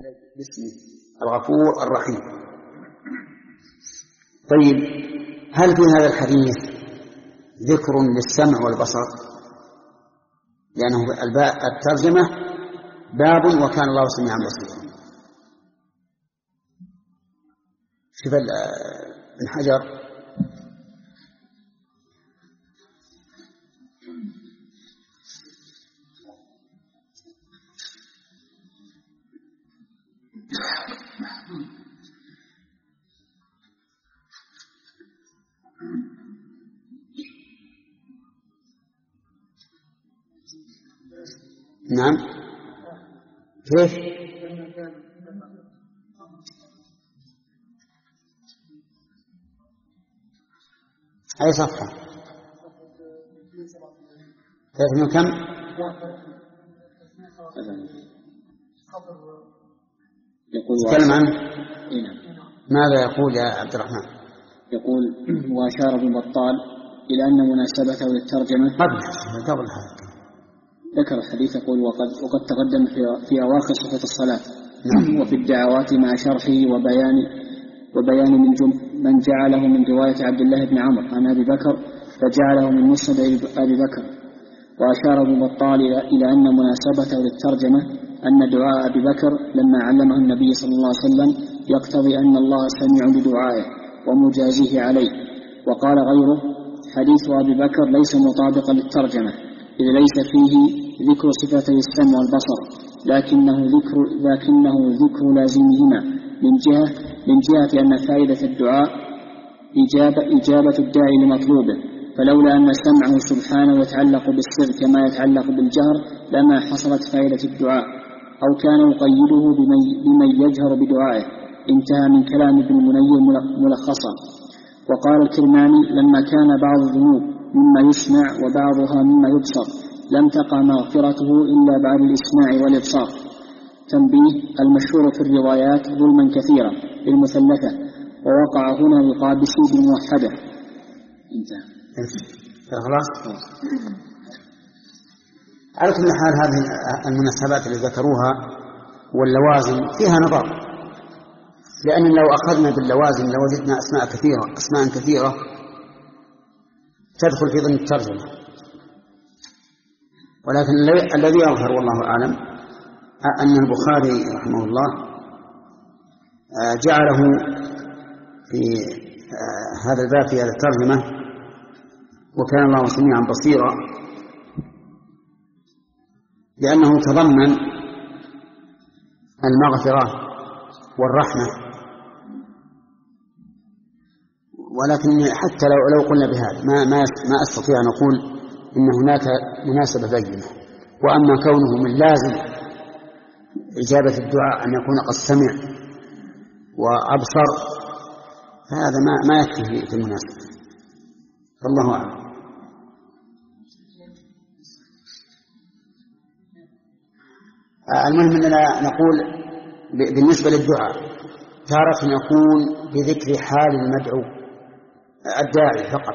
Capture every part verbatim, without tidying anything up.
باسمه الغفور الرحيم. طيب، هل في هذا الحديث ذكر للسمع والبصر؟ لأنه الترجمة باب وكان الله سميعا بصيرا. شوف ابن حجر نعم كيف؟ أي صفحة؟ ثلاثمائة كم؟ تكلم عنه. ماذا يقول يا عبد الرحمن؟ يقول: وأشار ابن بطال إلى أن مناسبته للترجمة قبل قبل هذا ذكر الحديث. يقول: وقد وقد تقدم في, في أواخر صفة الصلاة وفي الدعوات مع شرحه وبيان وبيان من, من جعله من رواية عبد الله بن عمرو عن أبي بكر فجعله من مسند أبي بكر. وأشار ابن بطال إلى أن مناسبته للترجمة أن دعاء أبي بكر لما علمه النبي صلى الله عليه وسلم يقتضي أن الله سميع بدعائه ومجازيه عليه. وقال غيره: حديث أبي بكر ليس مطابقا للترجمة، إذ ليس فيه ذكر صفتي السمع والبصر، لكنه ذكر لكنه ذكر لازمهما من جهة من جهة أن فائدة الدعاء إجابة إجابة الداعي لمطلوبه، فلولا أن سمعه سبحانه يتعلق بالسر كما يتعلق بالجهر لما حصلت فائدة الدعاء، أو كان يقيده بمن يجهر بدعائه. انتهى من كلام ابن المنير ملخصا. وقال الكرماني: لما كان بعض الذنوب مما يسمع وبعضها مما يبصر لم تقع مغفرته إلا بعد الإسماع والإبصار. تنبيه: المشهور في الروايات ظلما كثيرا للمثلثة، ووقع هنا لقابسي بالموحدة. انتهى. خلاص. على كل حال هذه المناسبات اللي ذكروها واللوازم فيها نظر، لأن لو أخذنا باللوازم لوجدنا أسماء كثيرة أسماء كثيرة تدخل في ضمن الترجمة، ولكن الذي يظهر والله أعلم أن البخاري رحمه الله جعله في هذا الباب في هذه الترجمة وكان الله سميعا بصيرا، لأنه تضمن المغفرة والرحمة. ولكن حتى لو لو قلنا بهذا ما ما ما استطيع ان اقول ان هناك مناسبه بينه. واما كونه من لازم اجابه الدعاء ان يكون قد سمع وابصر فهذا ما ما يكفي في المناسبه، والله اعلم. المهم اننا نقول بالنسبه للدعاء تارة يكون بذكر حال المدعو الداعي فقط،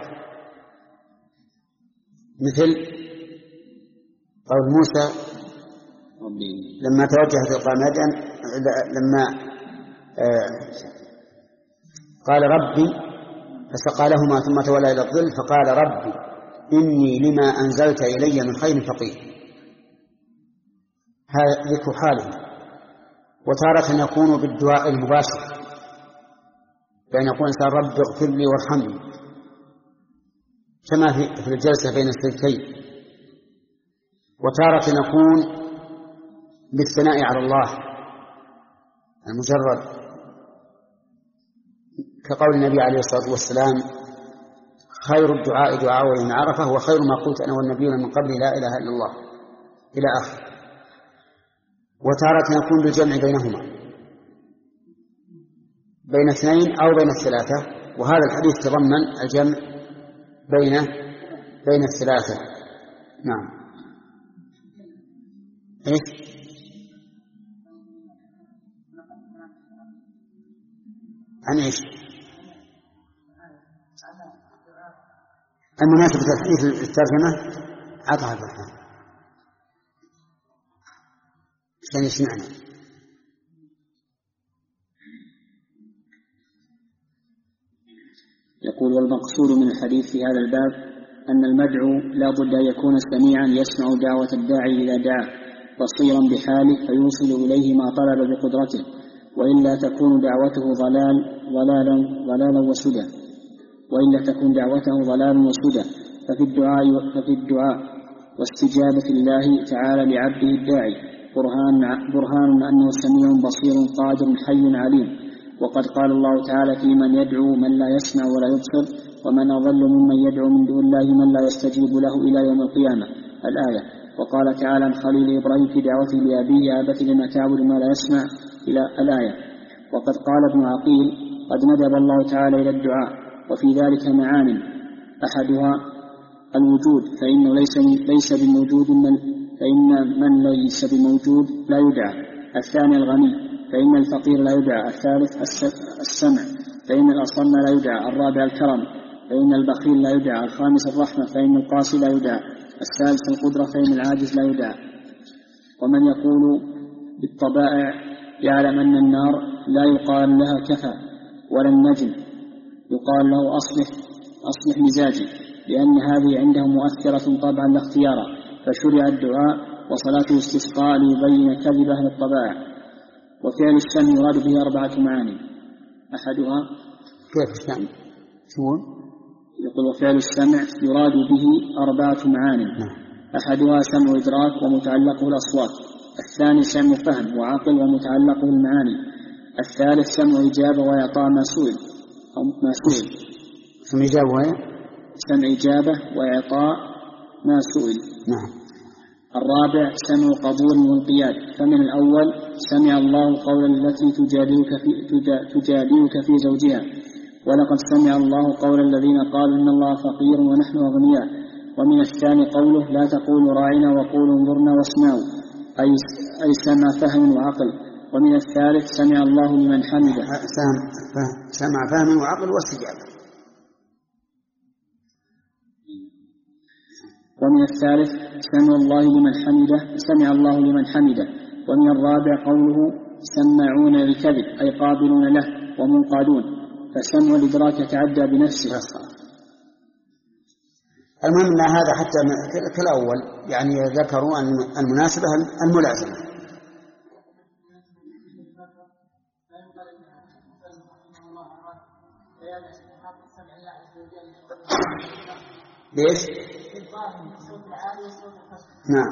مثل قول موسى لما توجه تلقاء مدين لما قال ربي فسقى لهما ثم تولى إلى الظل فقال ربي إني لما أنزلت إلي من خير فقير. هذا ذكر حاله. وتارة يكون بالدعاء المباشر، بأن يقول إنسان رب اغفر لي وارحمني كما في الجلسة بين السجدتين. وتارة يكون بالثناء على الله المجرد، كقول النبي عليه الصلاة والسلام خير الدعاء دعاء يوم عرفة وخير ما قلت أنا والنبيون من قبل لا إله إلا الله إلى آخر. وتارة يكون بالجمع بينهما بين اثنين أو بين الثلاثة، وهذا الحديث تضمن الجمع بين بين الثلاثة. نعم. إيش؟ عن إيش؟ المناسبة الحديث الترجمة عطها الرحمن عشان يسمعنا. يقول: والمقصود من الحديث في هذا الباب أن المدعو لا بد أن يكون سميعا يسمع دعوة الداعي إذا دعا، بصيرا بحاله فيوصل إليه ما طلب بقدرته، وإلا تكون دعوته ضلال ضلالا ضلالا وسدى وإلا تكون دعوته ضلال وسدى ففي الدعاء ففي الدعاء واستجابة الله تعالى لعبده الداعي برهان برهان أنه سميع بصير قادر حي عليم. وقد قال الله تعالى: في من يدعو من لا يسمع ولا يبصر ومن أضل ممن يدعو من دون الله من لا يستجيب له إلى يوم القيامة، الآية. وقال تعالى عن خليل إبراهيم في دعوته لأبيه: يا أبت لم تعبد ما لا يسمع، إلى الآية. وقد قال ابن عقيل: قد ندب الله تعالى إلى الدعاء وفي ذلك معان، أحدها الوجود فإنه ليس ليس بموجود من فإن من ليس بموجود لا يدعى. الثاني الغني فإن الفقير لا يدعى. الثالث السمع فإن الأصم لا يدعى. الرابع الكرم فإن البخيل لا يدعى. الخامس الرحمة فإن القاسي لا يدعى. السادس القدرة فإن العاجز لا يدعى. ومن يقول بالطبائع يعلم أن النار لا يقال لها كفى ولا النجم، يقال له أصلح أصلح مزاجي، لأن هذه عنده مؤثرة طبعا لا اختيارا، فشرع الدعاء وصلاته استسقاء ليبين كذب أهل الطبائع. وفعل السمع يراد به أربعة معاني، أحدها كيف السمع؟ شو يقول؟ وفعل السمع يراد به أربعة معاني، أحدها سمع إدراك ومتعلقه الأصوات، الثاني سمع فهم وعقل ومتعلقه المعاني، الثالث سمع إجابة وإعطاء ما سئل أو ما سئل سمع إجابة سمع إجابة وإعطاء ما سئل. نعم. الرابع سمع قبول وانقياد، فمن الأول سمع الله قول التي تجادلك في, تجادلك في زوجها، ولقد سمع الله قول الذين قالوا إن الله فقير ونحن أغنياء. ومن الثاني قوله: لا تقولوا راعنا وقولوا انظرنا واسمعوا، أي, أي سمع فهم وعقل. ومن الثالث سمع الله لمن حمده، سمع فهم وعقل واستجابة. ومن الثالث سمع الله لمن حمده سمع الله لمن حمده. ومن الرابع قوله: سمعون لكذب، أي قابلون له ومنقادون، فسمع الإدراك يتعدى بنفسه. المهم أن هذا حتى كالأول، يعني ذكروا أن المناسبة الملازمة. ليش؟ نعم.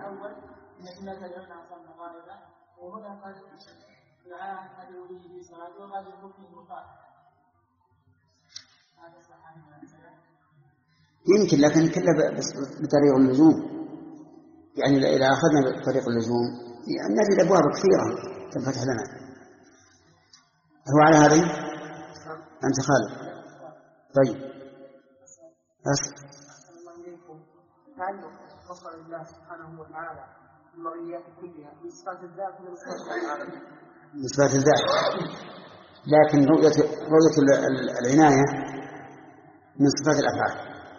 يمكن، لكن كله بطريق اللزوم، يعني إذا أخذنا بطريق اللزوم يعني نجد أبواب كثيرة تنفتح لنا. هو على هذه أنت خالد؟ طيب بس تعلق بصر الله سبحانه وتعالى المرئيات كلها بصفات الذات من صفات العالم، بصفات الذات، لكن رؤية رؤية العناية من صفات الأفعال.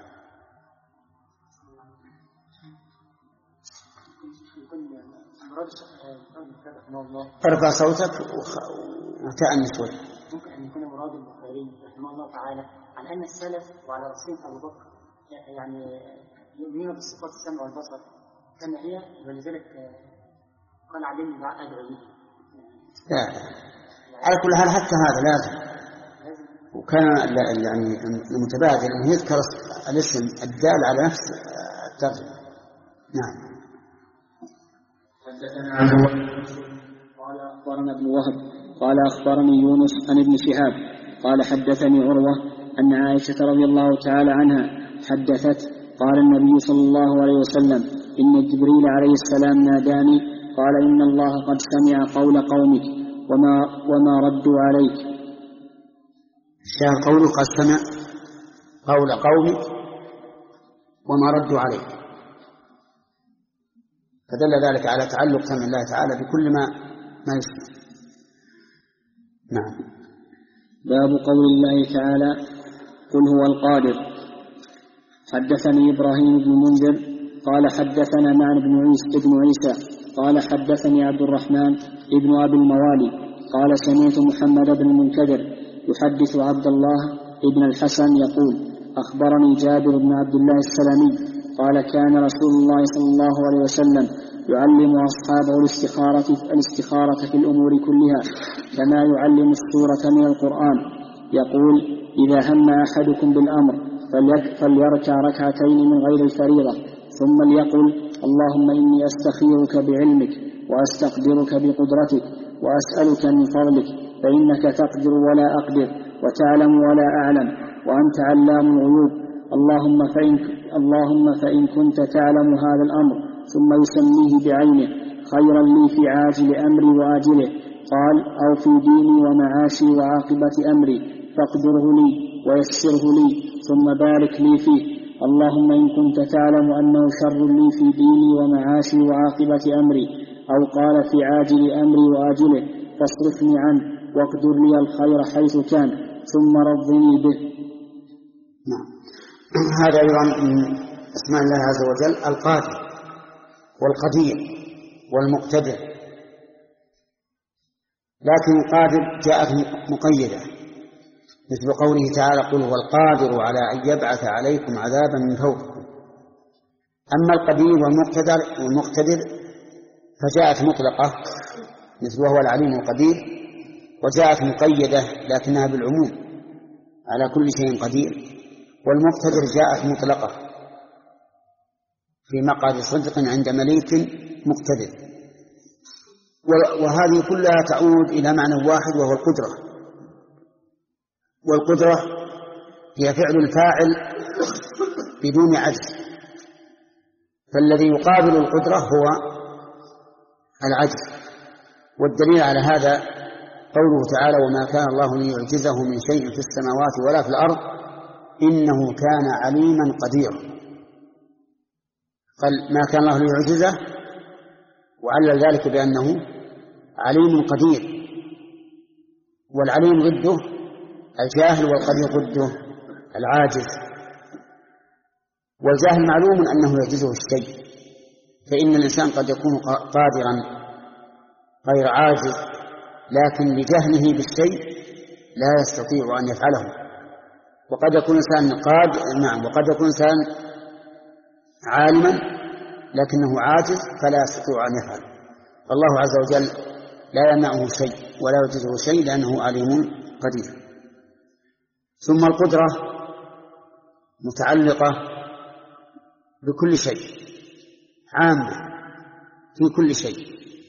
ارفع صوتك وتأنس وجهك. ممكن أن يكون مراد البخاري رحمه الله تعالى عن أن السلف وعلى رأسهم أبو بكر يعني يؤمنون بصفات السمع والبصر كما هي، ولذلك قال عليهم أدعو به. لا على كل حال حتى هذا لازم، وكان يعني المتبادل أن يذكر الاسم الدال على نفس الترجمة. نعم. قال أخبرنا ابن وهب قال أخبرني يونس عن ابن شهاب قال حدثني عروة أن عائشة رضي الله تعالى عنها حدثت قال النبي صلى الله عليه وسلم: إن جبريل عليه السلام ناداني قال: إن الله قد سمع قول قومك وما, وما ردوا عليك. الشاهد قوله قد سمع قول قومك وما ردوا عليك، فدل ذلك على تعلق سمع الله تعالى بكل ما ما يسمع. نعم. باب قول الله تعالى: قل هو القادر. حدثني إبراهيم بن منذر قال حدثنا معن بن عيسى بن عيسى قال حدثني عبد الرحمن ابن أبي الموالي قال سمعت محمد بن المنكدر يحدث عبد الله ابن الحسن يقول: أخبرني جابر بن عبد الله السلمي قال: كان رسول الله صلى الله عليه وسلم يعلم أصحابه الاستخارة, الاستخارة في الأمور كلها كما يعلم السورة من القرآن. يقول: إذا هم أحدكم بالأمر فليركع ركعتين من غير الفريضة، ثم ليقل: اللهم إني أستخيرك بعلمك وأستقدرك بقدرتك وأسألك من فضلك، فإنك تقدر ولا أقدر وتعلم ولا أعلم وأنت علام الغيوب. اللهم فإن, اللهم فإن كنت تعلم هذا الأمر، ثم يسميه بعينه: خيرا لي في عاجل أمري وآجله، قال: أو في ديني ومعاشي وعاقبة أمري، فاقدره لي ويسره لي ثم بارك لي فيه. اللهم إن كنت تعلم أنه شر لي في ديني ومعاشي وعاقبة أمري، أو قال في عاجل أمري وآجله، فاصرفني عنه واقدر لي الخير حيث كان، ثم رضني به. نعم. هذا أيضا من اسماء الله عز وجل: القادر والقدير والمقتدر. لكن القادر جاءت مقيدة، مثل قوله تعالى: قل هو القادر على أن يبعث عليكم عذابا من فوقكم. أما القدير والمقتدر والمقتدر فجاءت مطلقة، مثل وهو العليم القدير، وجاءت مقيدة لكنها بالعموم على كل شيء قدير. والمقتدر جاءت مطلقة في مقعد صدق عند مليك مقتدر. وهذه كلها تعود إلى معنى واحد، وهو القدرة. والقدرة هي فعل الفاعل بدون عجز، فالذي يقابل القدرة هو العجز. والدليل على هذا قوله تعالى: وما كان الله ليعجزه من شيء في السماوات ولا في الأرض إنه كان عليما قديرا. قال ما كان الله ليعجزه، وعلل ذلك بأنه عليم قدير. والعليم ضده الجاهل، والقدير ضده العاجز. والجاهل معلوم أنه يعجزه الشيء، فإن الإنسان قد يكون قادرا غير عاجز، لكن لجهله بالشيء لا يستطيع أن يفعله. وقد يكون إنسان قادر، نعم، وقد يكون إنسان عالما لكنه عاجز فلا يستطيع أن يفعل. فالله عز وجل لا يمنعه شيء ولا يعجزه شيء، لأنه عليم قدير. ثم القدرة متعلقة بكل شيء، عامة في كل شيء،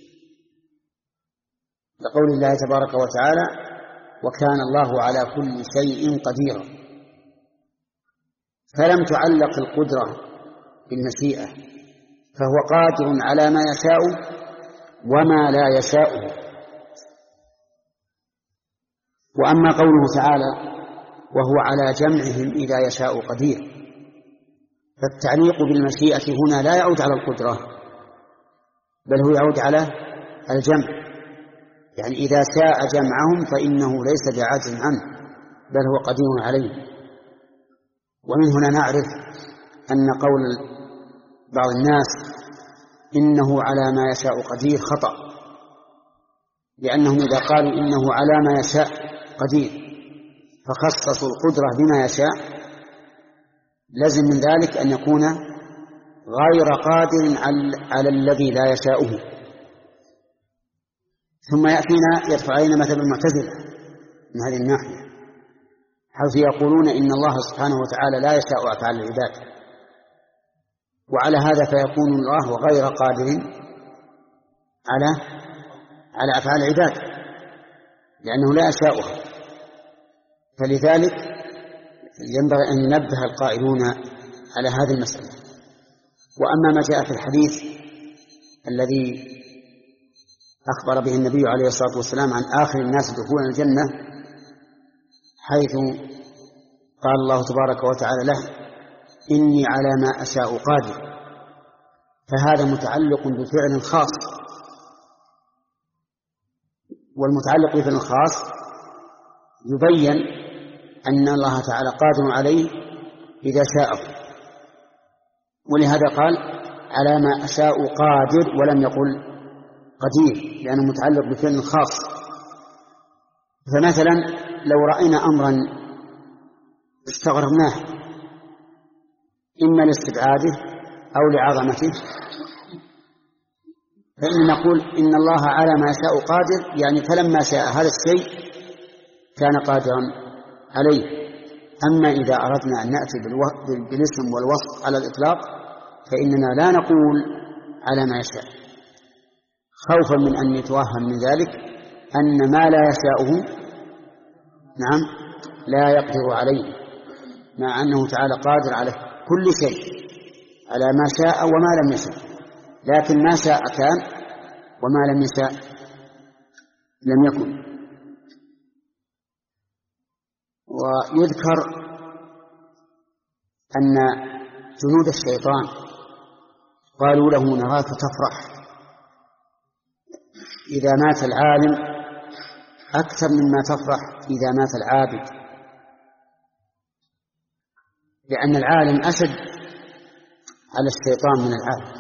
لقول الله تبارك وتعالى: وكان الله على كل شيء قديرا. فلم تعلق القدرة بالمشيئة، فهو قادر على ما يشاء وما لا يشاء. وأما قوله تعالى: وهو على جمعهم إذا يشاء قدير، فالتعليق بالمشيئة هنا لا يعود على القدرة، بل هو يعود على الجمع. يعني إذا شاء جمعهم فإنه ليس بعاجز عنه، بل هو قدير عليه. ومن هنا نعرف أن قول بعض الناس إنه على ما يشاء قدير خطأ، لأنهم إذا قالوا إنه على ما يشاء قدير فخصصوا القدرة بما يشاء، لازم من ذلك أن يكون غير قادر على الذي لا يشاؤه. ثم يأتينا يدفع علينا مثل المعتزلة من هذه الناحية، حيث يقولون إن الله سبحانه وتعالى لا يشاء أفعال العباد، وعلى هذا فيكون الله غير قادر على على أفعال العباد لأنه لا يشاؤها. فلذلك ينبغي أن ينبه القائلون على هذه المسألة. وأما ما جاء في الحديث الذي أخبر به النبي عليه الصلاة والسلام عن آخر الناس دخولا الجنة، حيث قال الله تبارك وتعالى له: إني على ما أشاء قادر، فهذا متعلق بفعل خاص، والمتعلق بفعل خاص يبين أن الله تعالى قادر عليه إذا شاءه. ولهذا قال: على ما أشاء قادر، ولم يقل قدير، لأنه متعلق بفعل خاص. فمثلا لو رأينا أمرا استغربناه إما لاستبعاده أو لعظمته، فإن نقول إن الله على ما يشاء قادر، يعني فلما شاء هذا الشيء كان قادرا عليه. أما إذا أردنا أن نأتي بالاسم والوصف على الإطلاق فإننا لا نقول على ما يشاء، خوفا من أن يتوهم من ذلك أن ما لا يشاءه نعم لا يقدر عليه، مع أنه تعالى قادر على كل شيء على ما شاء وما لم يشاء، لكن ما شاء كان وما لم يشاء لم يكن. ويذكر أن جنود الشيطان قالوا له نراك تفرح إذا مات العالم أكثر مما تفرح إذا مات العابد، لأن العالم أشد على الشيطان من العابد.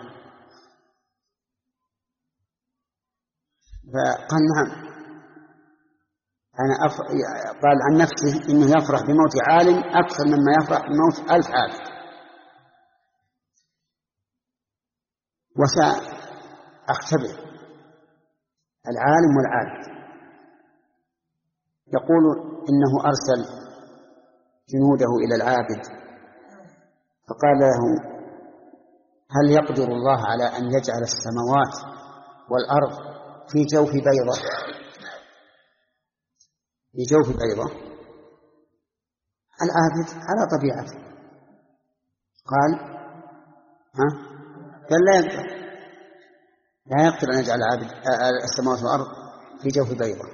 فقال نعم أنا أف... قال عن نفسه إنه يفرح بموت عالم أكثر مما يفرح بموت ألف عابد. وسأختبر العالم والعابد. يقول إنه أرسل جنوده إلى العابد فقال له هل يقدر الله على أن يجعل السماوات والأرض في جوف بيضة في جوف بيضة؟ العابد على طبيعته قال ها قال لا يقدر لا يقدر أن يجعل العابد السماوات والأرض في جوف بيضة.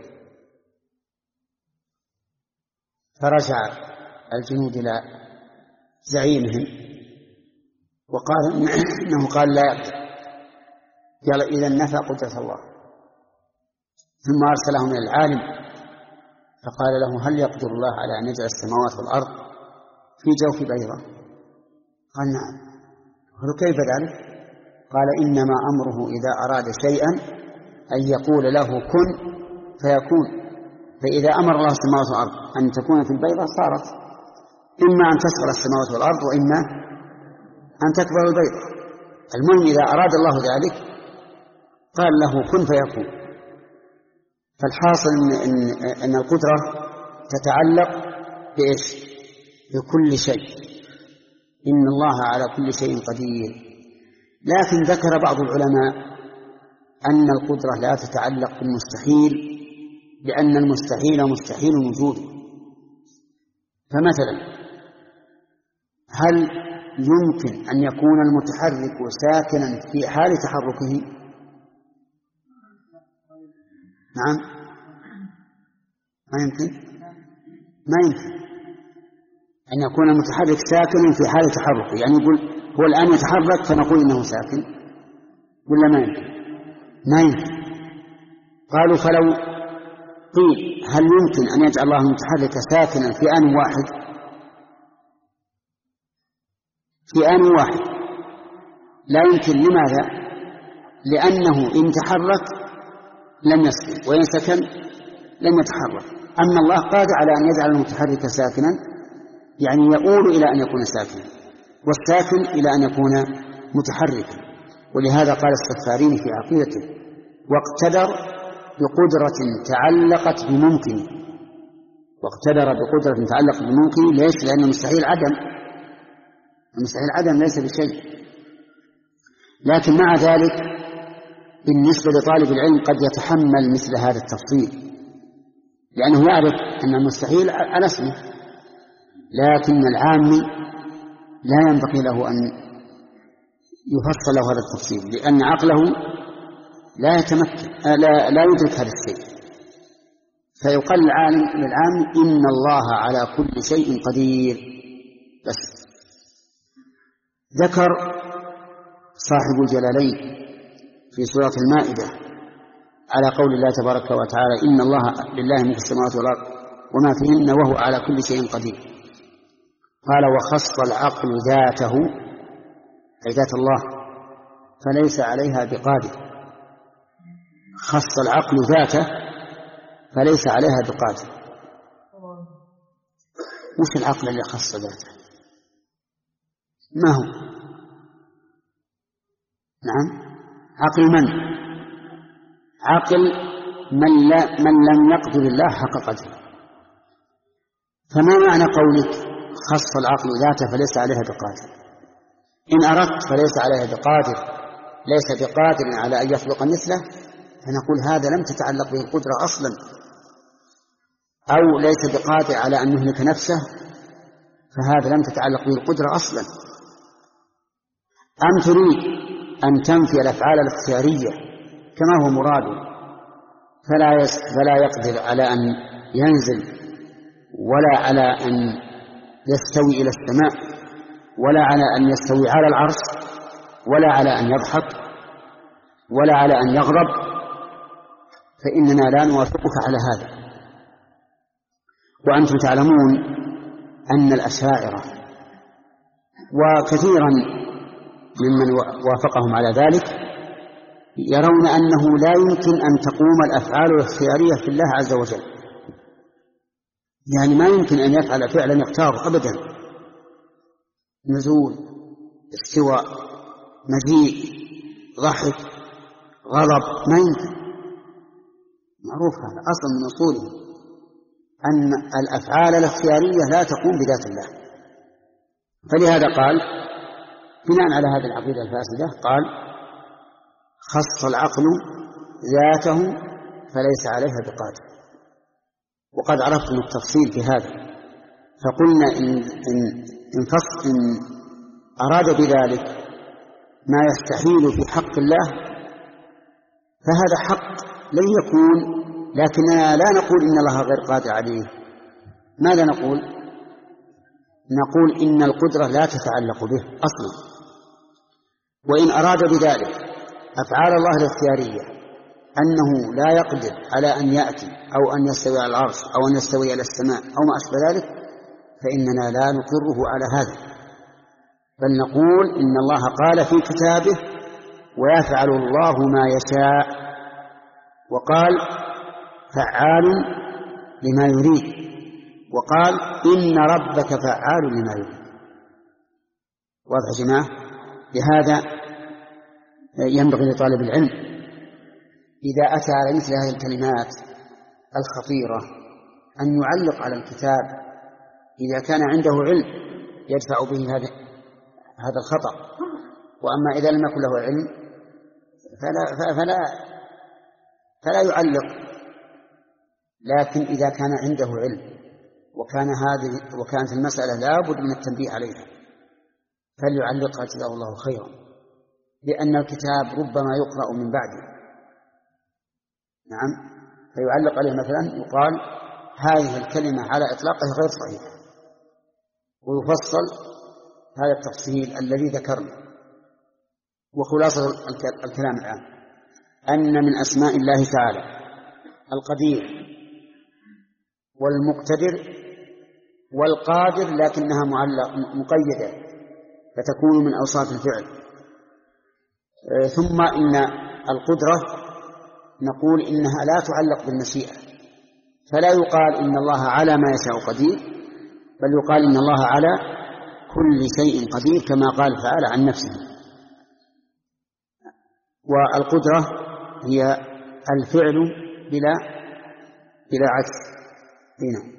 فرجع الجنود إلى زعيمهم وقال إنه قال لا يقدر. قال إذا نفى قدرة الله. ثم أرسلهم إلى العالم فقال له هل يقدر الله على أن يجعل السماوات والأرض في جوف بيضة؟ قال نعم. قال كيف ذلك؟ قال إنما أمره إذا أراد شيئا أن يقول له كن فيكون، فإذا أمر الله السماوات والأرض أن تكون في البيضة صارت، إما أن تسقط السماوات والأرض وإما أن تكبر البيضة. المهم إذا أراد الله ذلك قال له كن فيكون. فالحاصل إن, إن القدرة تتعلق بإيش؟ بكل شيء، إن الله على كل شيء قدير. لكن ذكر بعض العلماء أن القدرة لا تتعلق بالمستحيل، لأن المستحيل مستحيل وجوده. فمثلا هل يمكن أن يكون المتحرك ساكنا في حال تحركه؟ نعم ما يمكن ما يمكن أن يكون المتحرك ساكنا في حال تحركه، يعني يقول هو الآن يتحرك فنقول إنه ساكن ولا ما يمكن؟ ما يمكن. قالوا فلو قيل هل يمكن أن يجعل الله المتحرك ساكنا في آن واحد في آن واحد لا يمكن. لماذا؟ لأنه إن تحرك لم يسكن وإن سكن لم يتحرك. أما الله قادر على أن يجعل المتحرك ساكنا، يعني يؤول إلى أن يكون ساكنا، والساكن إلى أن يكون متحركا. ولهذا قال السفارين في عقيدته واقتدر بقدرة تعلقت بممكن. واقتدر بقدرة تعلقت بممكن. ليش؟ لأن المستحيل عدم، المستحيل عدم ليس بشيء. لكن مع ذلك بالنسبة لطالب العلم قد يتحمل مثل هذا التفصيل، لأنه يعرف أن المستحيل على اسمه. لكن العامي لا ينبغي له أن يفصل له هذا التفصيل، لأن عقله لا يتمكن لا, لا يدرك هذا الشيء. فيقال العالم للعام إن الله على كل شيء قدير. بس ذكر صاحب الجلالين في سورة المائدة على قول الله تبارك وتعالى إن الله لله ملك السماوات والأرض وما فيهن وهو على كل شيء قدير. قال وخص العقل ذاته أي ذات الله فليس عليها بقادر. خص العقل ذاته فليس عليها بقادر. وش العقل اللي خص ذاته؟ ما هو؟ نعم، عقل من؟ عقل من, لا من لم يقدر الله حق قدره. فما معنى قولك خص العقل ذاته فليس عليها بقادر؟ إن أردت فليس عليها بقادر، ليس بقادر على أن يخلق مثله، فنقول هذا لم تتعلق به القدرة أصلا. أو ليس بقادر على أن يهلك نفسه، فهذا لم تتعلق به القدرة أصلا. أم تريد أن تنفي الأفعال الاختيارية كما هو مراده، فلا, فلا يقدر على أن ينزل، ولا على أن يستوي إلى السماء، ولا على أن يستوي على العرش، ولا على أن يضحك، ولا على أن يغضب، فإننا لا نوافقك على هذا. وأنتم تعلمون أن الأشاعرة وكثيرا ممن وافقهم على ذلك يرون أنه لا يمكن أن تقوم الأفعال الاختيارية في الله عز وجل، يعني ما يمكن أن يفعل فعلا يختار أبدا، نزول، استواء، مجيء، ضحك، غضب، ما يمكن. معروف هذا أصلا من أصوله أن الأفعال الاختيارية لا تقوم بذات الله. فلهذا قال بناء على هذه العقيدة الفاسدة قال خص العقل ذاته فليس عليها بقادر. وقد عرفتم التفصيل في هذا، فقلنا إن, إن, إن, فص إن أراد بذلك ما يستحيل في حق الله فهذا حق لن يكون، لكننا لا نقول إن الله غير قادر عليه. ماذا نقول؟ نقول إن القدرة لا تتعلق به أصلا. وإن أراد بذلك أفعال الله الاختيارية أنه لا يقدر على أن يأتي أو أن يستوي على العرش أو أن يستوي على السماء أو ما أشبه ذلك، فإننا لا نقره على هذا، بل نقول إن الله قال في كتابه ويفعل الله ما يشاء، وقال فعال لما يريد، وقال إن ربك فعال لما يريد. واضح يا جماعة؟ لهذا ينبغي لطالب العلم إذا أتى على مثل هذه الكلمات الخطيرة أن يعلق على الكتاب إذا كان عنده علم يدفع به هذا هذا الخطأ. وأما إذا لم يكن له علم فلا, فلا, فلا يعلق. لكن إذا كان عنده علم وكان هذه وكانت المسألة لا بد من التنبيه عليها فليعلقها جزاه الله خيرا، لأن الكتاب ربما يقرأ من بعده. نعم، فيعلق عليه مثلا يقال هذه الكلمة على إطلاقها غير صحيحة، ويفصل هذا التفصيل الذي ذكرنا. وخلاصة الكلام الآن أن من أسماء الله تعالى القدير والمقتدر والقادر، لكنها معلق مقيدة فتكون من أوصاف الفعل. ثم إن القدرة نقول إنها لا تعلق بالمشيئة، فلا يقال إن الله على ما يشاء قدير، بل يقال إن الله على كل شيء قدير كما قال تعالى عن نفسه. والقدرة هي الفعل بلا بلا عجز. هنا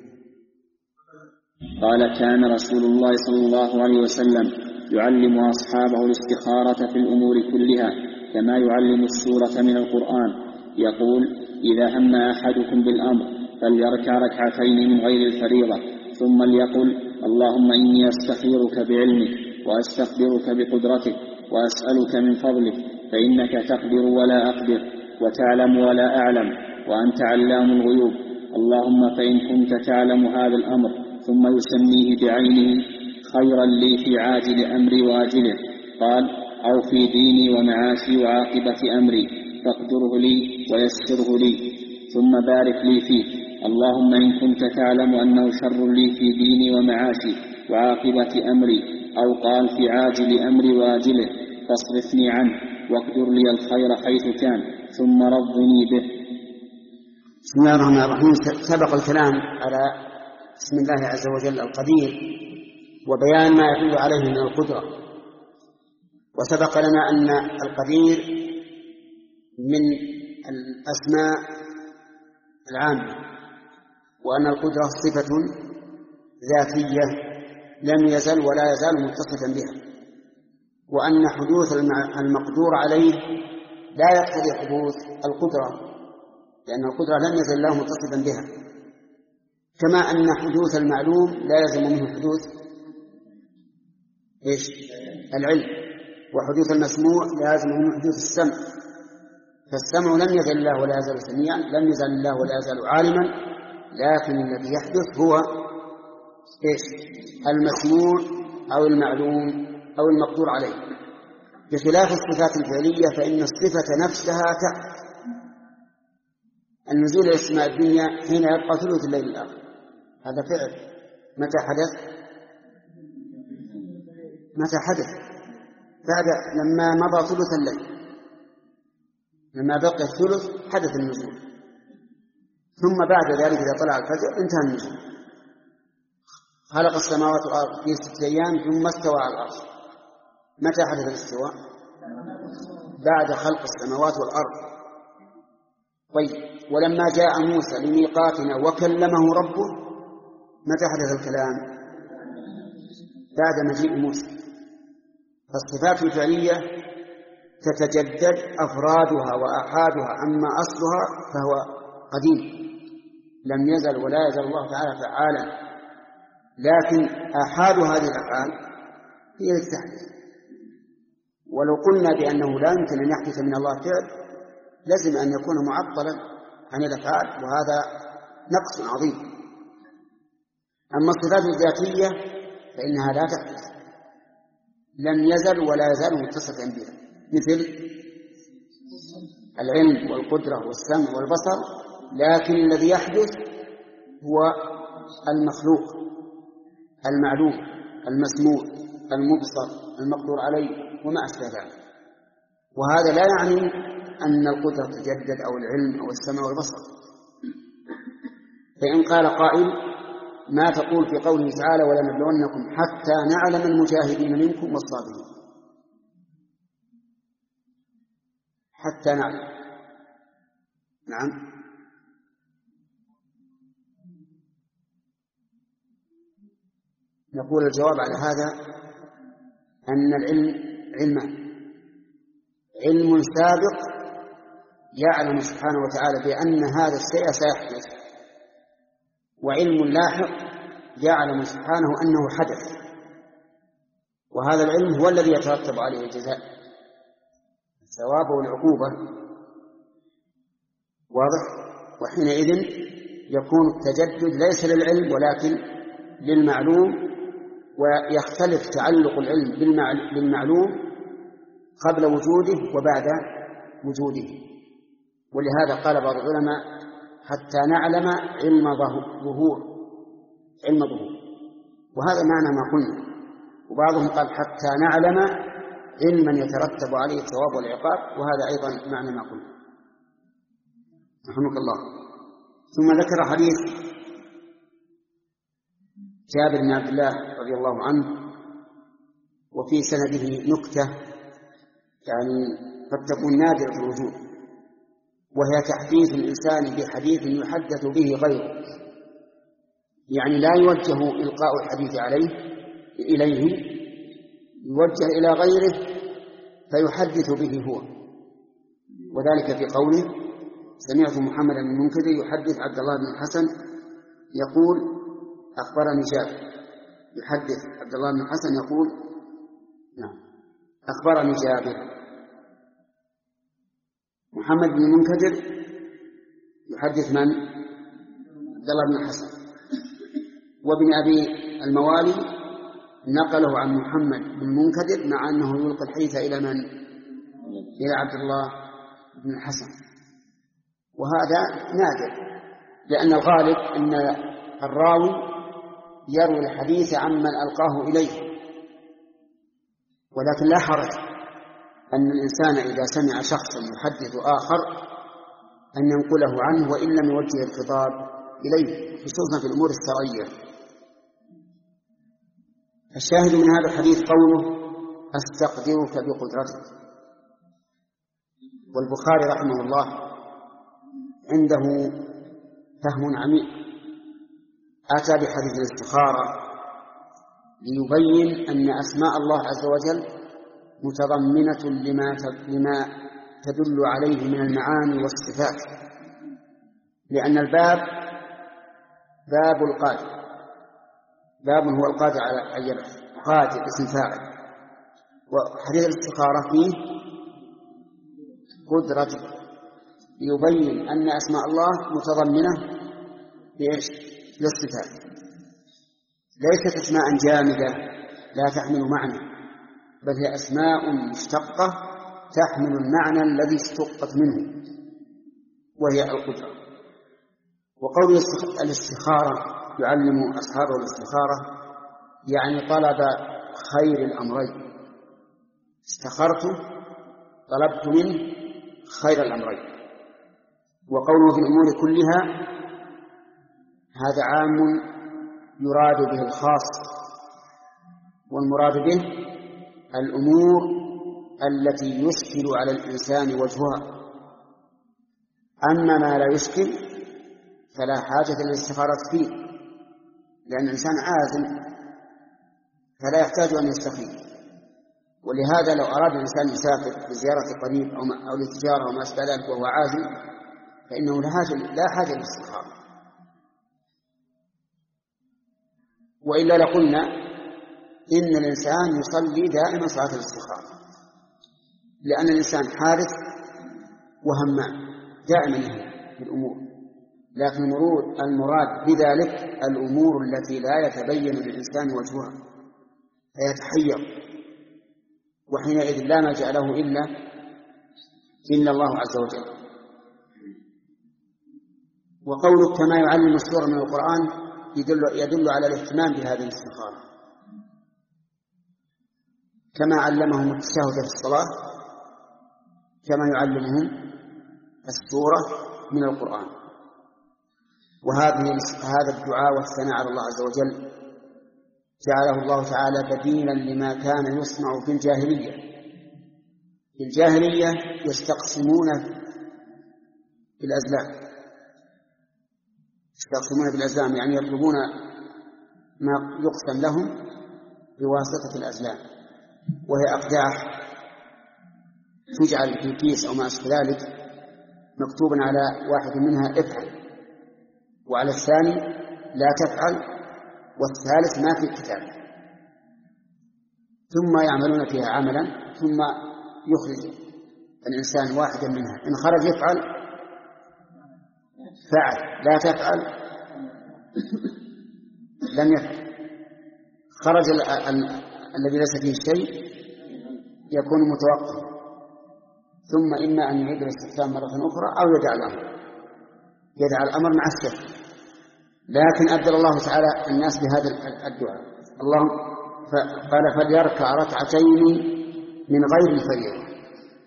قال كان رسول الله صلى الله عليه وسلم يعلم أصحابه الاستخارة في الأمور كلها كما يعلم السورة من القرآن، يقول إذا هم أحدكم بالأمر فليركع ركعتين من غير الفريضة ثم ليقل اللهم إني أستخيرك بعلمك وأستقدرك بقدرتك وأسألك من فضلك فإنك تقدر ولا أقدر وتعلم ولا أعلم وأنت علام الغيوب، اللهم فإن كنت تعلم هذا الأمر ثم يسميه بعينه خيرا لي في عاجل أمري وآجله، قال أو في ديني ومعاشي وعاقبة أمري فاقدره لي ويسره لي ثم بارك لي فيه، اللهم إن كنت تعلم أنه شر لي في ديني ومعاشي وعاقبة أمري، أو قال في عاجل أمري وآجله فاصرفني عنه واقدر لي الخير حيث كان ثم رضني به. بسم الله الرحمن الرحيم. سبق الكلام على اسم الله عز وجل القدير وبيان ما يدل عليه من القدرة. وسبق لنا أن القدير من الأسماء العامة، وأن القدرة صفة ذاتية لم يزل ولا يزال متصفا بها، وأن حدوث المقدور عليه لا يقتضي حدوث القدرة، لأن القدرة لم يزل الله متصفا بها، كما أن حدوث المعلوم لا يلزم منه حدوث إيش؟ العلم، وحدوث المسموع لا يلزم منه حدوث السمع. فالسمع لم يزل الله ولا يزال سميعا، لم يزل الله ولا يزال عالما، لكن الذي يحدث هو إيش؟ المسموع أو المعلوم أو المقدور عليه. بخلاف الصفات الفعلية فإن الصفة نفسها تحدث. النزول إلى السماء الدنيا حين يبقى ثلث الليل الآخر، هذا فعل. متى حدث؟ متى حدث؟ بعد لما مضى ثلث الليل، لما بقي الثلث حدث النزول، ثم بعد ذلك إذا طلع الفجر انتهى النزول. خلق السماوات والأرض في ستة أيام ثم استوى على العرش. متى حدث الاستواء؟ بعد خلق السماوات والأرض. طيب، ولما جاء موسى لميقاتنا وكلمه ربه، متى حدث الكلام؟ بعد مجيء موسى. فالصفات الفعلية تتجدد أفرادها وآحادها، أما أصلها فهو قديم لم يزل ولا يزل الله تعالى فعالا، لكن آحاد هذه الأفعال هي التي تحدث. ولو قلنا بأنه لا يمكن أن يحدث من الله فعل لازم أن يكون معطلا عن الأفعال، وهذا نقص عظيم. أما الصفات الذاتية فإنها لا تحدث، لم يزل ولا يزال متصفا بها، مثل العلم والقدرة والسمع والبصر، لكن الذي يحدث هو المخلوق المعلوم المسموع المبصر المقدور عليه وما أشبه ذلك. وهذا لا يعني أن القدرة تجدد أو العلم أو السمع والبصر. فإن قال قائل: ما تقول في قوله تعالى ولنبلونكم حتى نعلم المجاهدين منكم والصابرين؟ حتى نعلم، نعم، نقول الجواب على هذا أن العلم علمان: علم سابق يعلم سبحانه وتعالى بأن هذا الشيء سيحدث، وعلم لاحق يعلم سبحانه أنه حدث، وهذا العلم هو الذي يترتب عليه الجزاء، الثواب والعقوبة. واضح؟ وحينئذ يكون التجدد ليس للعلم ولكن للمعلوم، ويختلف تعلق العلم بالمعلوم قبل وجوده وبعد وجوده. ولهذا قال بعض العلماء: حتى نعلم علم ظهور، علم ظهور، وهذا معنى ما قلنا. وبعضهم قال: حتى نعلم علما يترتب عليه الثواب والعقاب، وهذا أيضا معنى ما قلنا. رحمك الله. ثم ذكر حديث جابر بن عبد الله رضي الله عنه، وفي سنده نكتة يعني قد تكون نادرة الوجود، وهي تحديث الإنسان بحديث يحدث به غيره، يعني لا يوجه إلقاء الحديث عليه إليه، يوجه إلى غيره فيحدث به هو. وذلك في قوله: سمعت محمد بن المنكدر يحدث عبد الله بن الحسن يقول أخبرني جابر، يحدث عبد الله بن الحسن يقول نعم أخبرني جابر. محمد بن المنكدر يحدث من؟ عبد الله بن الحسن. وابن أبي الموالي نقله عن محمد بن المنكدر مع أنه يلقي الحديث إلى من؟ إلى عبد الله بن الحسن. وهذا نادر، لأن الغالب أن الراوي يروي الحديث عمن ألقاه إليه، ولكن لا حرج أن الإنسان إذا سمع شخصا يحدث آخر أن ينقله عنه وإن لم يوجه الخطاب إليه، خصوصا في الأمور الشرعية. الشاهد من هذا الحديث قوله أستقدرك بقدرتك. والبخاري رحمه الله عنده فهم عميق، أتى بحديث الاستخارة ليبين أن أسماء الله عز وجل متضمنة لما لما تدل عليه من المعاني والصفات، لأن الباب باب القادر، باب هو القادر على أن يبعث، قادر اسم فاعل، وحديث الاستخارة فيه قدرة يبين أن أسماء الله متضمنة لإيش؟ للصفات، ليست أسماء جامدة لا تحمل معنى، بل هي أسماء مشتقة تحمل المعنى الذي اشتقت منه وهي القدرة. وقول الاستخارة يعلم أصحابه الاستخارة يعني طلب خير الأمرين، استخرت طلبت منه خير الأمرين. وقوله في الأمور كلها هذا عام يراد به الخاص، والمراد به الأمور التي يشكل على الإنسان وجهها، أما ما لا يشكل فلا حاجة للاستخارة فيه، لأن الإنسان عازم فلا يحتاج أن يستخير. ولهذا لو أراد الإنسان يسافر بزيارة قريب أو للتجارة وما أشبه ذلك وهو عازم فإنه لا حاجة للاستخارة. وإلا لقلنا إن الإنسان يصلي دائما صلاة الاستخارة، لأن الإنسان حارث وهمام دائما في الأمور، لكن المراد بذلك الأمور التي لا يتبين للإنسان وجهها فيتحير، وحينئذ لا ملجأ له إلا إلا الله عز وجل. وقولك كما يعلم السورة من القرآن يدل, يدل على الاهتمام بهذه الاستخارة، كما علمهم التشهد في الصلاة كما يعلمهم السورة من القرآن. وهذه هذا الدعاء والثناء على الله عز وجل جعله الله تعالى بديلا لما كان يسمع في الجاهلية. في الجاهلية يستقسمون بالأزلام، يستقسمون بالأزلام يعني يطلبون ما يقسم لهم بواسطة الأزلام، وهي أقداح تجعل في كيس أو ما أشبه ذلك مكتوبا على واحد منها افعل، وعلى الثاني لا تفعل، والثالث ما في الكتاب، ثم يعملون فيها عملا ثم يخرج الإنسان واحدا منها، إن خرج يفعل فعل، لا تفعل لم يفعل، خرج ال ال الذي ليس فيه شيء يكون متوقف، ثم إما أن يعيد الاستخدام مرة أخرى أو يدع الأمر يدع الأمر مع الشك. لكن أبدل الله تعالى الناس بهذا الدعاء، اللهم قال فليركع ركعتين من غير الفريضة.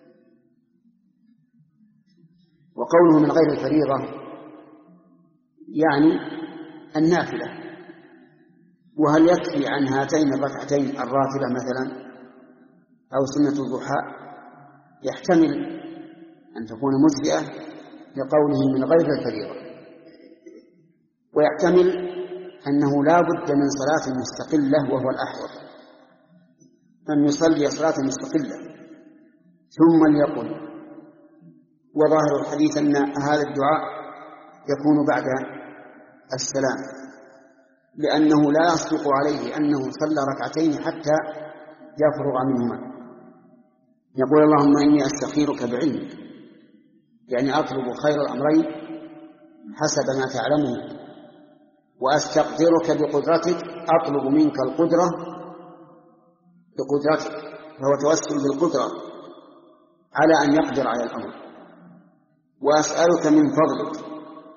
وقوله من غير الفريضة يعني النافلة، وهل يكفي عن هاتين الركعتين الراتبة مثلا أو سنة الضحى؟ يحتمل أن تكون مجزئة لقوله من غير الفريضة، ويحتمل أنه لا بد من صلاة مستقلة وهو الأحوط أن يصلي صلاة مستقلة ثم ليقل. وظاهر الحديث أن هذا الدعاء يكون بعد السلام، لأنه لا يصدق عليه أنه صلى ركعتين حتى يفرغ منهما. يقول اللهم إني أستخيرك بعلمك، يعني أطلب خير الأمرين حسب ما تعلمه، وأستقدرك بقدرتك، أطلب منك القدرة بقدرتك، فهو توسل بالقدرة على أن يقدر على الأمر، وأسألك من فضلك،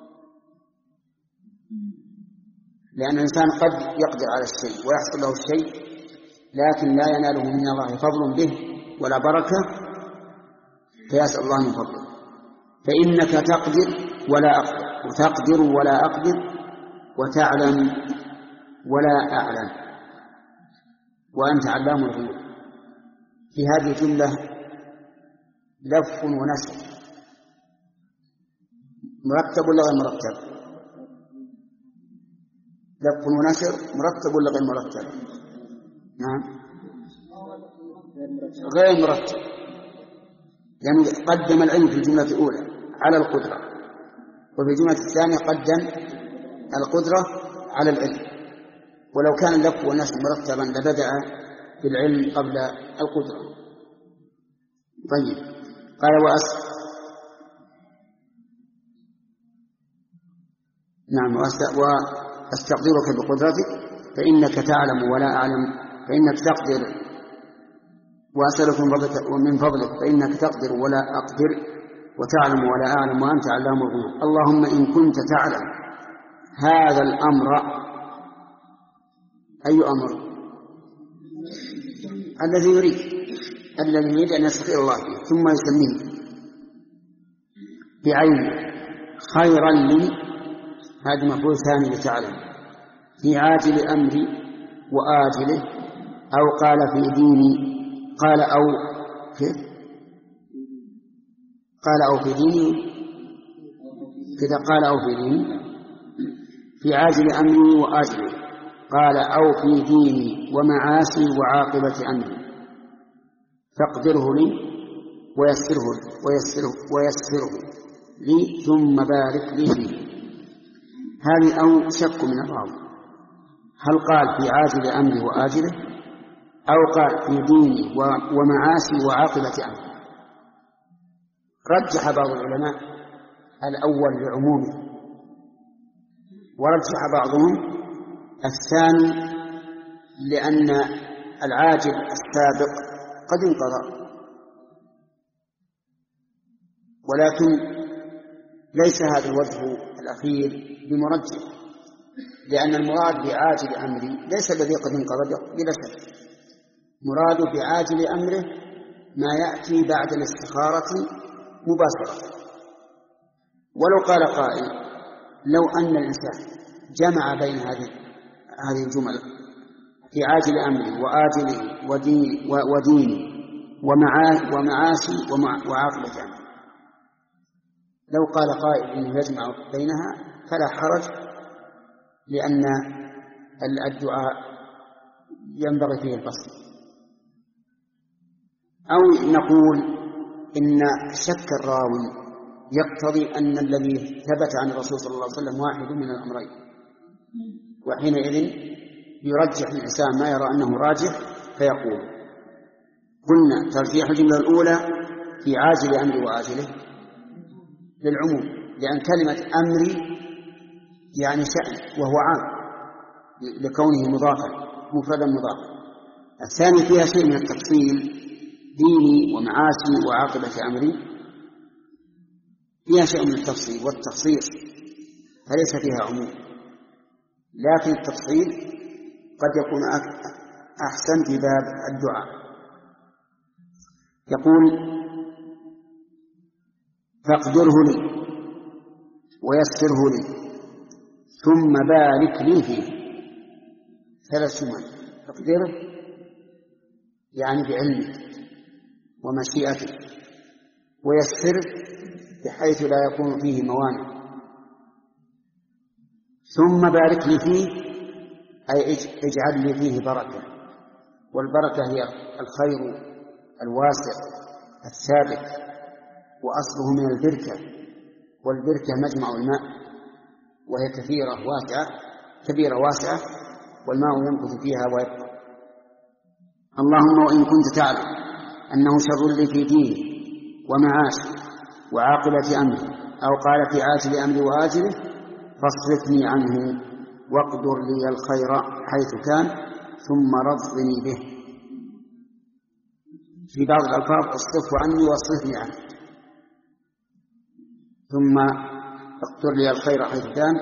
لأن الإنسان قد يقدر على الشيء ويحصل له الشيء لكن لا يناله من الله فضل به ولا بركة، فيسأل الله من فضله. فإنك تقدر ولا أقدر، وتقدر ولا أقدر، وتعلم ولا أعلم. وأنت علام الغيوب. في هذه الجملة لف ونشر، مرتب ولا غير مرتب؟ لف ونشر مرتب ولا غير مرتب؟ نعم غير مرتب، لأنه يعني قدم العلم في الجملة الأولى على القدرة، وفي الجملة الثانية قدم القدرة على العلم. ولو كان اللف والنشر مرتبا لبدأ بالعلم قبل القدرة. طيب قال وأس نعم وأستقدرك بقدرتك فإنك تعلم ولا أعلم، فإنك تقدر، وأسألك من فضلك فإنك تقدر ولا أقدر، وتعلم ولا أعلم، وأنت علام الغيوب. اللهم إن كنت تعلم هذا الأمر. أي أمر؟ الذي يريد الذي يريد أن يستطيع الله فيه، ثم يسميه بعين خيرا لي، هذا مفعول ثاني لتعلم، في عاجل أمري وآجله، أو قال في ديني، قال أو في قال أو في ديني كذا، قال أو في ديني، في عاجل أمري وآجله، قال أو في ديني ومعاشي وعاقبة أمري، فاقدره لي ويسره ويسره ويسره لي ثم بارك لي فيه. هذه أو شك من الراوي، هل قال في عاجل أمري وآجله أو قال في ديني ومعاشي وعاقبة أمري؟ رجح بعض العلماء الأول لعمومه، ورجح بعضهم الثاني لأن العاجل السابق قد انقضى، ولكن ليس هذا الوجه الأخير بمرجح، لأن المراد بعاجل أمري ليس الذي قد انقضى بلا شك، مراد بعاجل أمره ما يأتي بعد الاستخارة مباشرة. ولو قال قائل لو أن الإنسان جمع بين هذه هذه الجمل في عاجل أمري وآجله ودين وديني ومعاشي وعاقبة أمري، لو قال قائل إنه يجمع بينها فلا حرج، لأن الدعاء ينبغي فيه الفصل. أو نقول إن شك الراوي يقتضي أن الذي ثبت عن الرسول صلى الله عليه وسلم واحد من الأمرين، وحينئذ يرجح الإنسان ما يرى أنه راجح فيقول. قلنا ترجيح الجملة الأولى في عاجل أمري وآجله للعموم، لأن كلمة أمري يعني شأن وهو عام لكونه مضافا مفردا مضافا. الثاني فيها شيء من التفصيل، ديني ومعاشي وعاقبة أمري فيها شيء من التفصيل والتخصيص، فليس فيها عموم، لكن التفصيل قد يكون أحسن في باب الدعاء. يقول فاقدره لي ويسره لي ثم بارك لي فيه. ثلاث جمل: فاقدره يعني بعلمك ومشيئتك، ويسر بحيث لا يكون فيه موانع، ثم بارك لي فيه أي اجعل لي فيه بركة. والبركة هي الخير الواسع الثابت، وأصله من البركة، والبركة مجمع الماء، وهي كثيرة واسعة كبيرة واسعة، والماء يمكث فيها ويبقى. اللهم وإن كنت تعلم أنه شر لي في ديني ومعاشي وعاقبة أمري، أو قال في عاجل أمري وآجله، فاصرفني عنه واقدر لي الخير حيث كان ثم رضني به. في بعض الألفاظ اصرفه عني واصرفني عنه، ثم اقدر لي الخير حيث كان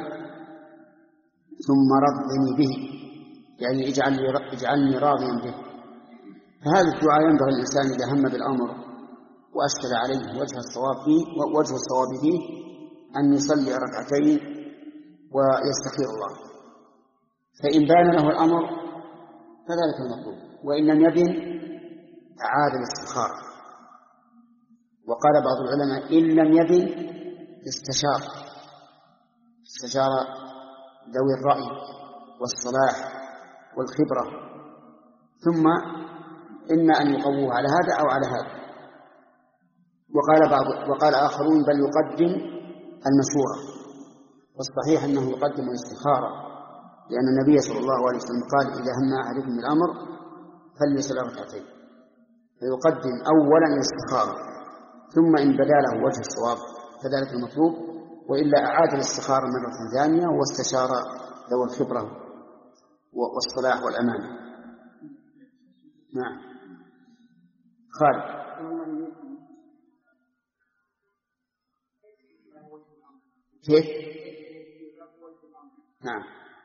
ثم رضني به، يعني اجعلني اجعلني راضيا به. فهذا الدعاء ينبغي الإنسان إذا هم بالأمر وأشكل عليه وجه الصواب فيه ووجه الصواب فيه أن يصلي ركعتين ويستخير الله، فإن بان له الأمر فذلك المطلوب. وإن لم يبن أعاد الاستخارة. وقال بعض العلماء إن لم يبن استشار استشار ذوي الرأي والصلاح والخبرة، ثم إما أن يقووه على هذا أو على هذا. وقال بعض وقال آخرون بل يقدم المشورة، والصحيح أنه يقدم الاستخارة، لأن النبي صلى الله عليه وسلم قال إذا هم أحدكم بالأمر فليصلي ركعتين، فيقدم أولا الاستخارة، ثم إن بدا له وجه الصواب فذلك المطلوب، وإلا أعاد الاستخارة مرة ثانية واستشار ذوي الخبرة والصلاح والأمانة. نعم. خالد. كيف؟ نعم.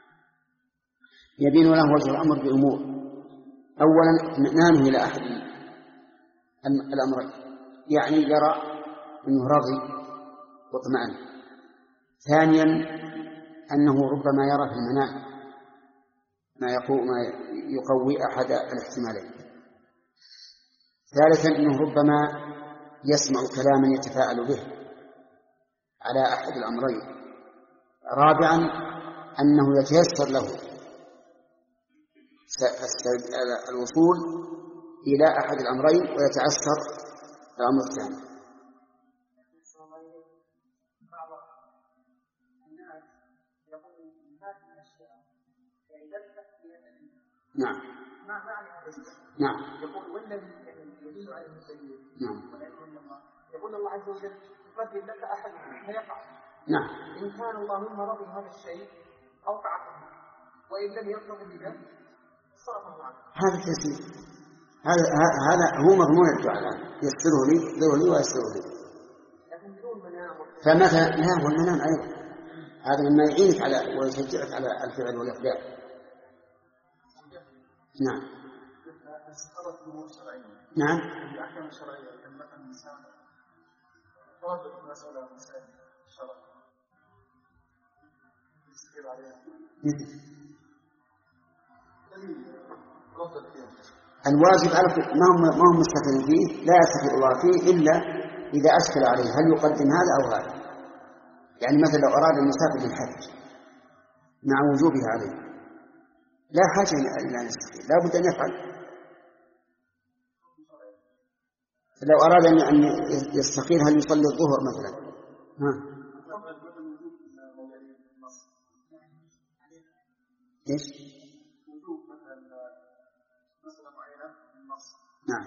يبين له وجه الأمر بأمور. أولا نانه إلى أحد الأمرين، يعني يرى أنه راضي واطمئن. ثانيا أنه ربما يرى في المنام ما يقوي أحد الاحتمالين. ثالثا أنه ربما يسمع كلاما يتفاعل به على أحد الأمرين. رابعا أنه يتيسر له الوصول إلى أحد الأمرين ويتعسر الأمر الثاني. نعم. نعم. يقول والذي يدل عليه الدليل. نعم. يقول الله عز وجل يقدم لك أحد فيقع. نعم. إن كان اللهم رضي هذا الشيء أوقعه، وإن لم يرضى بذلك صرفه عنه. هذا التسليم، هذا هذا هو مضمون الدعاء الآن، يسره لي يسره لي ويسره لي. لكن بدون منام. فمثلا لا والمنام أيضا هذا مما يعينك على ويشجعك على الفعل والإقدام. نعم. نعم. الأحكام الشرعية كان مثلا الإنسان رد مسألة مسائل الشرع يستقيم عليها. الواجب على ما هم ما هم مستقيم فيه، لا يستقيم الله فيه إلا إذا أشكل عليه هل يقدم هذا أو هذا. يعني مثلا لو أراد أن يسافر للحج مع وجوبها عليه لا حاجة إلى أن يستقيم، لا بد أن يفعل. لو أراد أن يستقيل هل يصلي الظهر مثلا ها إيش؟ نعم.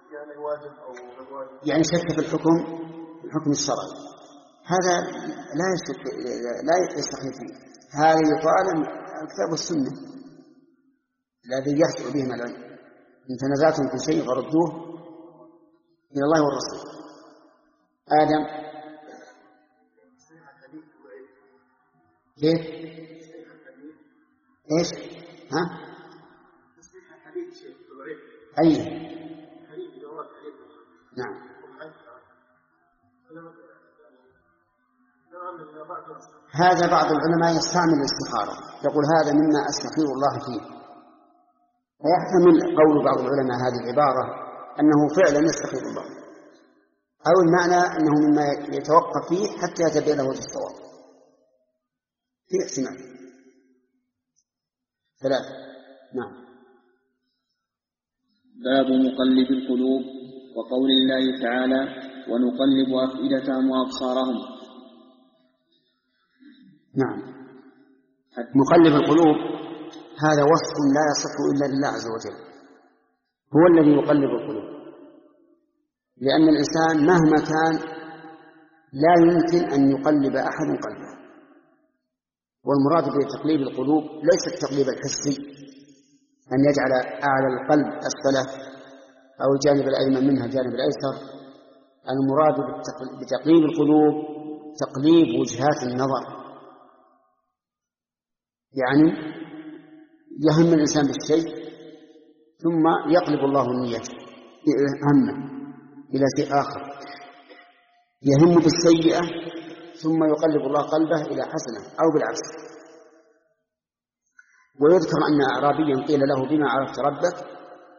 يعني شك في الحكم الحكم الشرعي، هذا لا يشك لا يستقيل فيه. هذا يقال الكتاب والسنة الذي يحصل بهم العلم. إن تنازعتم في شيء فردوه إلى الله والرسول. آدم كيف؟ إيش؟ ها؟ أي؟ نعم. هذا بعض العلماء يستعمل الاستخارة، يقول هذا مما أستخير الله فيه، فيحتمل قول بعض العلماء هذه العبارة أنه فعلا يستخير الله، أو المعنى أنه مما يتوقف فيه حتى يتبين له وجه الصواب. في احتمال ثلاثة. نعم. باب مقلب القلوب، وقول الله تعالى ونقلب أفئدتهم وأبصارهم. نعم. مقلب القلوب هذا وصف لا يصح إلا لله عز وجل، هو الذي يقلب القلوب، لأن الإنسان مهما كان لا يمكن أن يقلب أحد قلبه. والمراد بتقليب القلوب ليس التقليب الحسي أن يجعل أعلى القلب أسفله أو الجانب الأيمن منها الجانب الأيسر. المراد بتقليب القلوب تقليب وجهات النظر، يعني يهم الإنسان بالشيء ثم يقلب الله النية همه إلى شيء آخر، يهم بالسيئة ثم يقلب الله قلبه إلى حسنة أو بالعكس. ويذكر أن أعرابيا قيل له بما عرفت ربك؟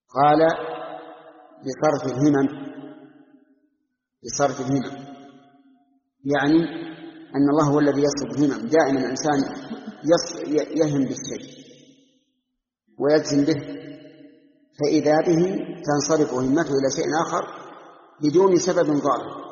قال بصرف الهمم، بصرف الهمم، يعني أن الله هو الذي يصرف الهمم. دائما الإنسان يهم بالشيء ويجزم به، فإذا به تنصرف همته إلى شيء آخر بدون سبب ظاهر.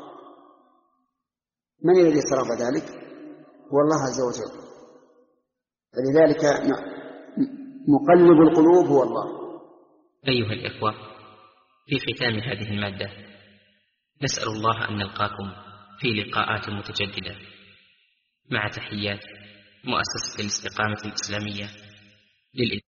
من الذي صرف ذلك؟ هو الله عز وجل. فلذلك مقلب القلوب هو الله. أيها الإخوة، في ختام هذه المادة نسأل الله أن نلقاكم في لقاءات متجددة، مع تحيات مؤسسة الاستقامة الإسلامية للإنسان.